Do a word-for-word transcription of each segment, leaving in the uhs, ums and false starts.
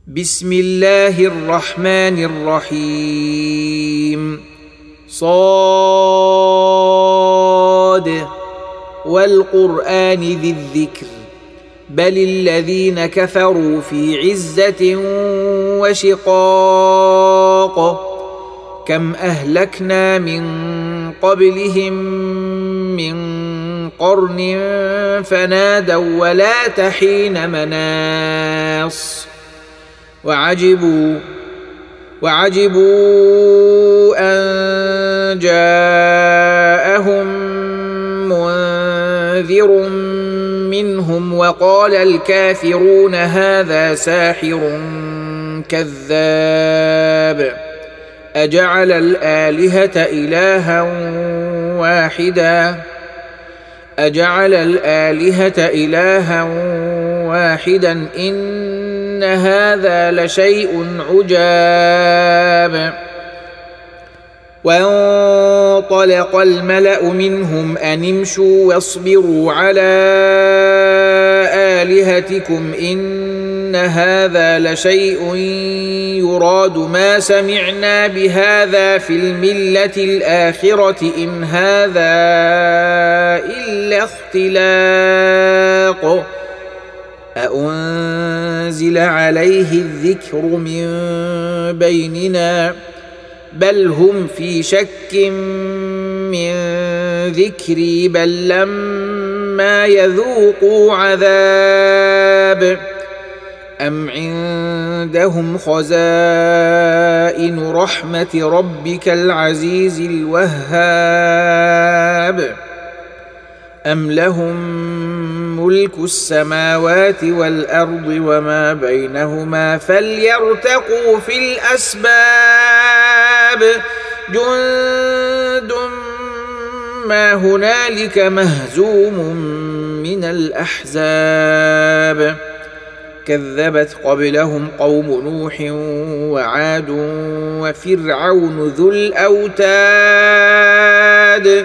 بسم الله الرحمن الرحيم. صاد والقرآن ذي الذكر بل الذين كفروا في عزة وشقاق كم أهلكنا من قبلهم من قرن فنادوا ولا حين مناص وعجبوا وعجبوا أن جاءهم منذر منهم وقال الكافرون هذا ساحر كذاب أجعل الآلهة إلها واحدا أجعل الآلهة إلها واحدا إن هذا لشيء عجاب. وانطلق الملأ منهم أن امشوا واصبروا على آلهتكم إن هذا لشيء يراد ما سمعنا بهذا في الملة الآخرة إن هذا إلا اختلاق أأنزل عليه الذكر من بيننا بل هم في شك من ذكري بل لما يذوقوا عذاب أم عندهم خزائن رحمة ربك العزيز الوهاب أم لهم ملك السماوات والأرض وما بينهما فليرتقوا في الأسباب جند ما هنالك مهزوم من الأحزاب كذبت قبلهم قوم نوح وعاد وفرعون ذو الأوتاد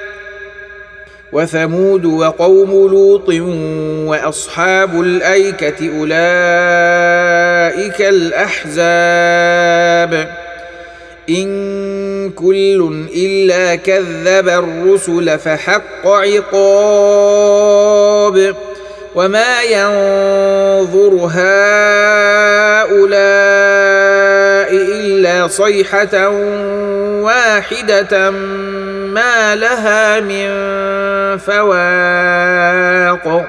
وثمود وقوم لوط وأصحاب الأيكة أولئك الأحزاب إن كل إلا كذب الرسل فحق عقاب وما ينظر هؤلاء إلا صيحة واحدة ما لها من فواق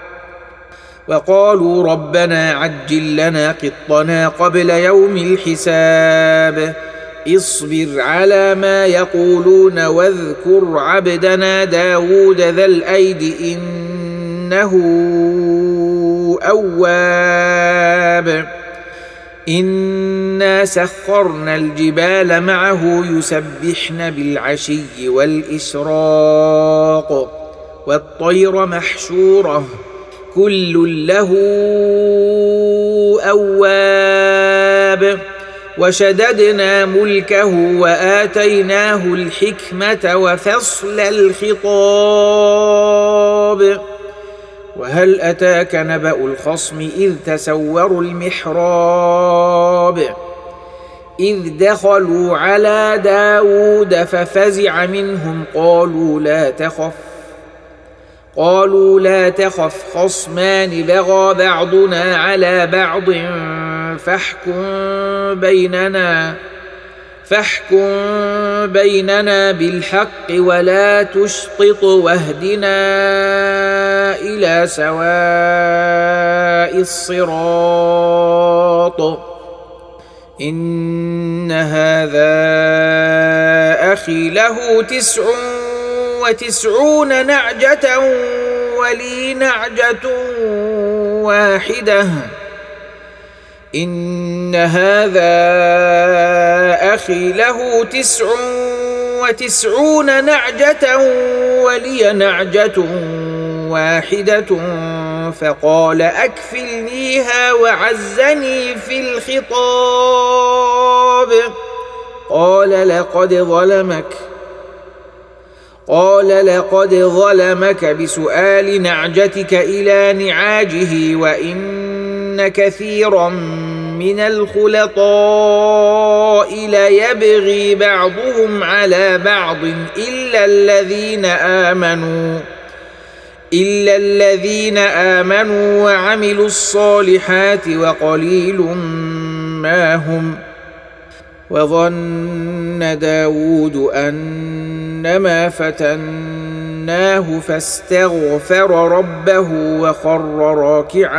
وقالوا ربنا عجل لنا قطنا قبل يوم الحساب اصبر على ما يقولون واذكر عبدنا داود ذا الأيد إنه أواب إنا سخرنا الجبال معه يسبحن بالعشي والإشراق والطير محشورة كل له أواب وشددنا ملكه وآتيناه الحكمة وفصل الخطاب وهل أتاك نبأ الخصم إذ تسوروا المحراب إذ دخلوا على داود ففزع منهم قالوا لا تخف قالوا لا تخف خصمان بغى بعضنا على بعض فاحكم بيننا فاحكم بيننا بالحق ولا تشطط واهدنا إلى سواء الصراط إن هذا أخي له تسع وتسعون نعجة ولي نعجة واحدة إن هذا أخي له تسع وتسعون نعجة ولي نعجة واحدة فقال أكفلنيها وعزني في الخطاب قال لقد ظلمك قال لقد ظلمك بسؤال نعجتك إلى نعاجه وإن وإن كثيرا من الخلطاء ليبغي بعضهم على بعض إلا الذين آمنوا إلا الذين آمنوا وعملوا الصالحات وقليل ما هم. وظن داود أنما فتناه فاستغفر ربه وخر راكعا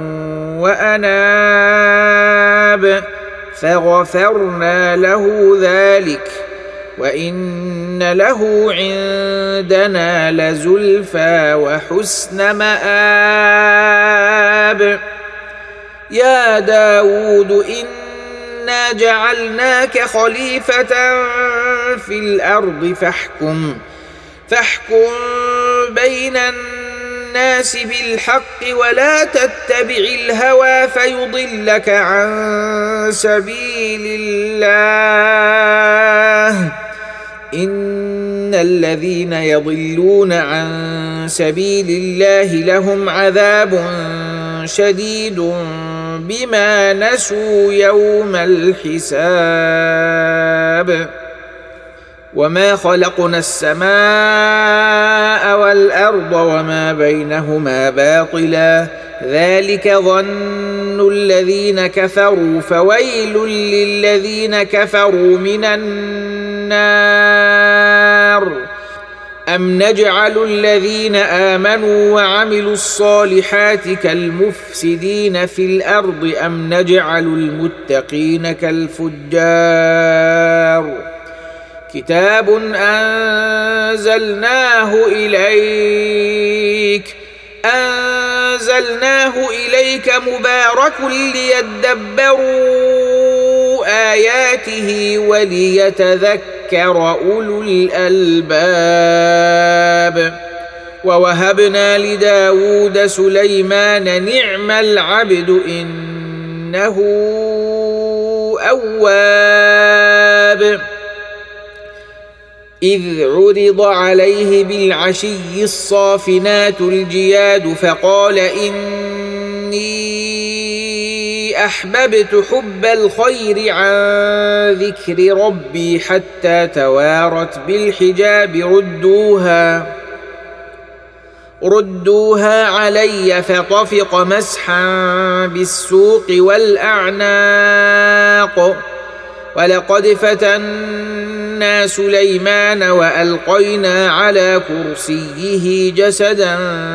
وأناب فغفرنا له ذلك وإن له عندنا لزلفى وحسن مآب. يا داود إنا جعلناك خليفة في الأرض فاحكم فاحكم بين الناس بالحق ولا تتبع الهوى فيضلك عن سبيل الله إن الذين يضلون عن سبيل الله لهم عذاب شديد بما نسوا يوم الحساب. وما خلقنا السماء والأرض وما بينهما باطلا ذلك ظن الذين كفروا فويل للذين كفروا من النار. أم نجعل الذين آمنوا وعملوا الصالحات كالمفسدين في الأرض أم نجعل المتقين كالفجار. كتاب أنزلناه إليك أنزلناه إليك مبارك ليدبروا آياته وليتذكر أولو الألباب. ووهبنا لداود سليمان نعم العبد إنه أواب. إذ عرض عليه بالعشي الصافنات الجياد فقال إني أحببت حب الخير عن ذكر ربي حتى توارت بالحجاب ردوها ردوها علي فطفق مسحا بالسوق والأعناق. ولقد فتنا سليمان وألقينا على كرسيه جسدا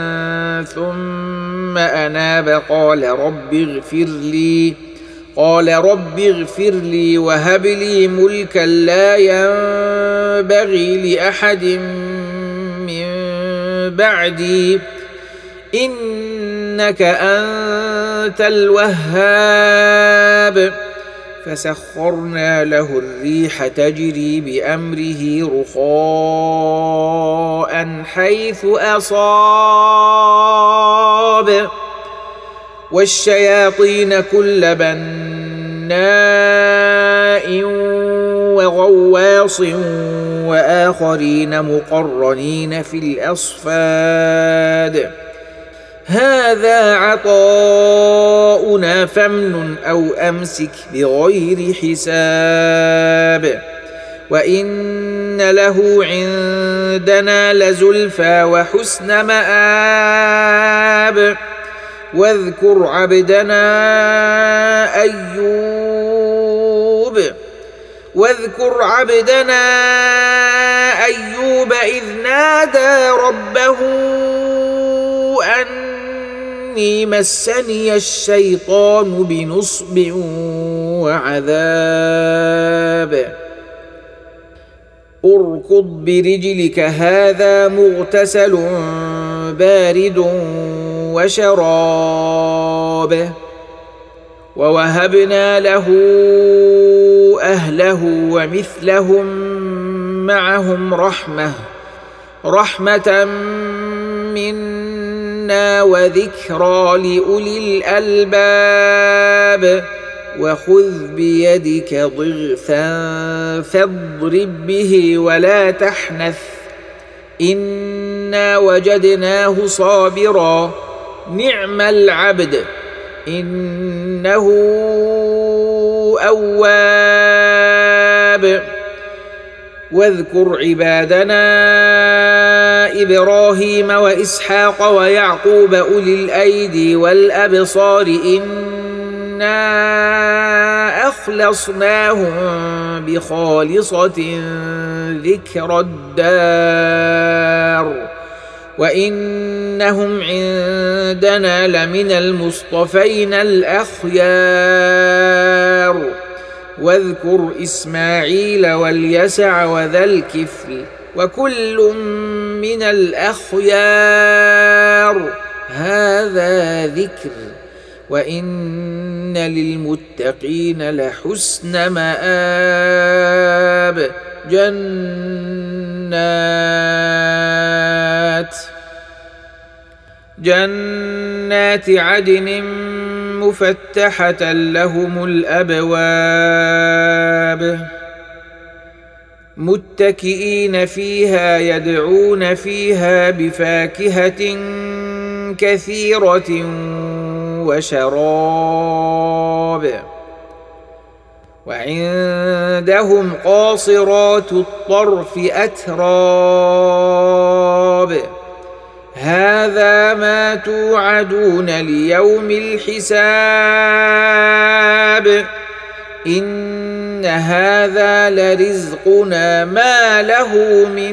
ثم أناب قال رب اغفر لي قال رب اغفر لي وهب لي ملكا لا ينبغي لأحد من بعدي إنك أنت الوهاب. فسخرنا له الريح تجري بأمره رخاء حيث أصاب والشياطين كل بناء وغواص وآخرين مقرنين في الأصفاد. هذا عطاؤنا فامنن أو أمسك بغير حساب وإن له عندنا لزلفى وحسن مآب. واذكر عبدنا أيوب واذكر عبدنا أيوب إذ نادى ربه أني مسني الشيطان بنصب وعذاب. اركض برجلك هذا مغتسل بارد وشراب. ووهبنا له أهله ومثلهم معهم رحمة رحمة منا وذكرى لأولي الألباب. وخذ بيدك ضغثا فاضرب به ولا تحنث إنا وجدناه صابرا نعم العبد إنه أواب. واذكر عبادنا إبراهيم وإسحاق ويعقوب أولي الأيدي والأبصار إنا أخلصناهم بخالصة ذكر الدار وإنهم عندنا لمن المصطفين الأخيار. واذكر إسماعيل واليسع وذا الكفل وكل من الأخيار هذا ذكر وإن للمتقين لحسن مآب. جنات جنات عدن مفتحة لهم الأبواب متكئين فيها يدعون فيها بفاكهة كثيرة وشراب. وعندهم قاصرات الطرف أتراب هذا ما توعدون ليوم الحساب إن هذا لرزقنا ما له من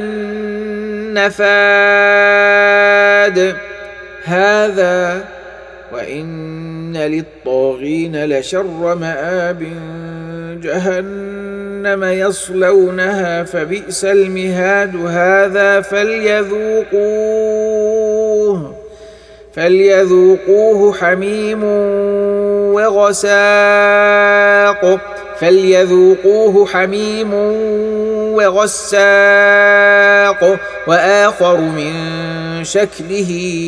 نفاد. هذا وإن للطاغين لشر مآب جهنم يصلونها فبئس المهاد. هذا فليذوقوه فليذوقوه حميم وغساق فليذوقوه حميم وغساق وآخر من شكله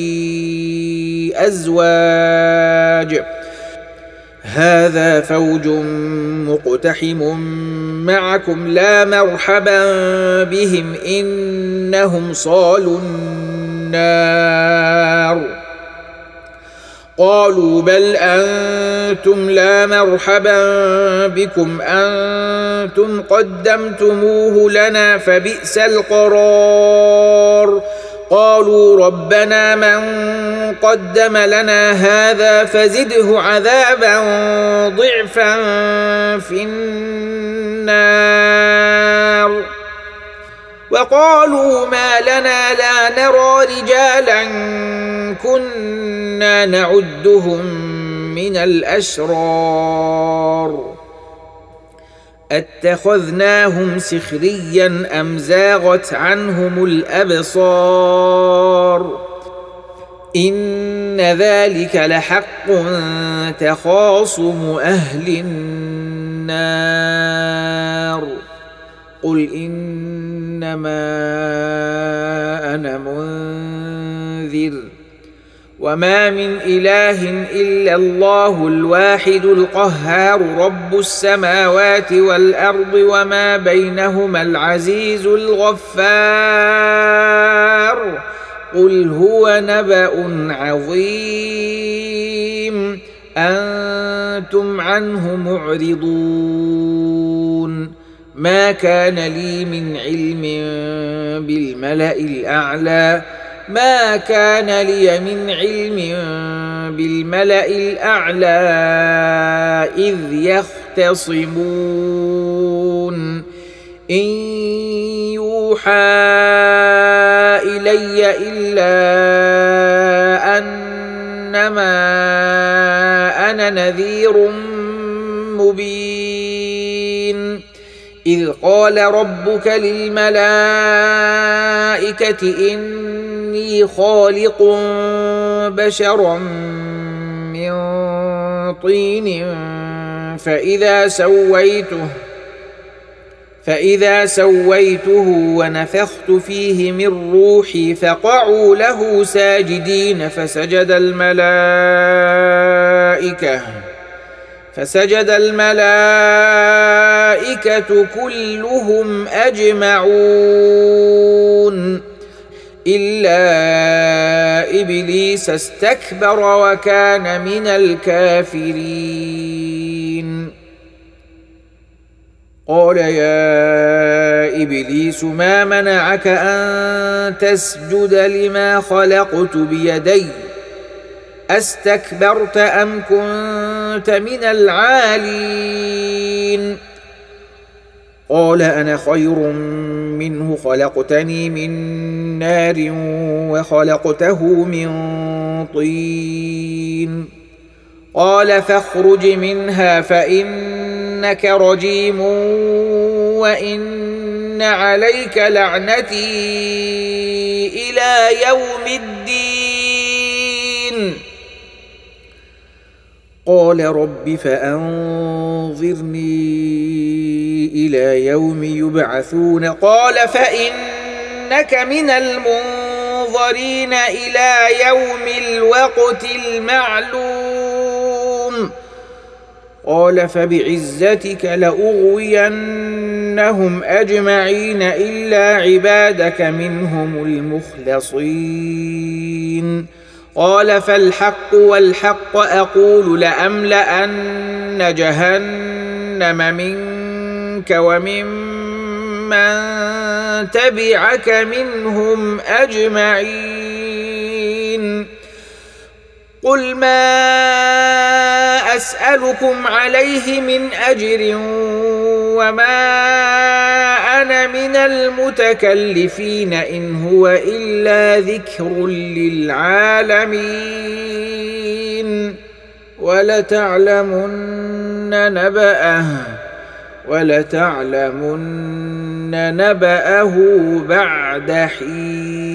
أزواج. هذا فوج مقتحم معكم لا مرحبا بهم إنهم صالوا النار. قالوا بل أنتم لا مرحبا بكم أنتم قدمتموه لنا فبئس القرار. قالوا ربنا من قدم لنا هذا فزده عذابا ضعفا في النار. وقالوا ما لنا لا نرى رجالا كنا نعدهم من الأشرار اتخذناهم سخريا أم زاغت عنهم الأبصار إن ذلك لحق تخاصم أهل النار. قل إنما أنا منذر وما من إله إلا الله الواحد القهار رب السماوات والأرض وما بينهما العزيز الغفار. قل هو نبأ عظيم أنتم عنه معرضون. ما كان لي من علم بالملأ الأعلى ما كان لي من علم بالملأ الأعلى إذ يختصمون. إن يوحى إلي إلا أنما أنا نذير مبين. إذ قال ربك للملائكة إني خالق بشرا من طين فإذا سويته فإذا سويته ونفخت فيه من روحي فقعوا له ساجدين فسجد الملائكة فسجد الملائكة كلهم أجمعون إلا إبليس استكبر وكان من الكافرين قال يا إبليس ما منعك أن تسجد لما خلقت بيدي أستكبرت أم كنت من العالين قال أنا خير منه خلقتني من نار وخلقته من طين قال فاخرج منها فإنك رجيم وإن عليك لعنتي إلى يوم الدين قال رب فأنظرني إلى يوم يبعثون قال فإنك من المنظرين إلى يوم الوقت المعلوم قال فبعزتك لأغوينهم أجمعين إلا عبادك منهم المخلصين قال فالحق والحق أقول لأملأن جهنم منك وممن تبعك منهم أجمعين قل ما أسألكم عليه من أجر وما أنا من المتكلفين إن هو إلا ذكر للعالمين ولتعلمن نبأه ولتعلمن نبأه بعد حين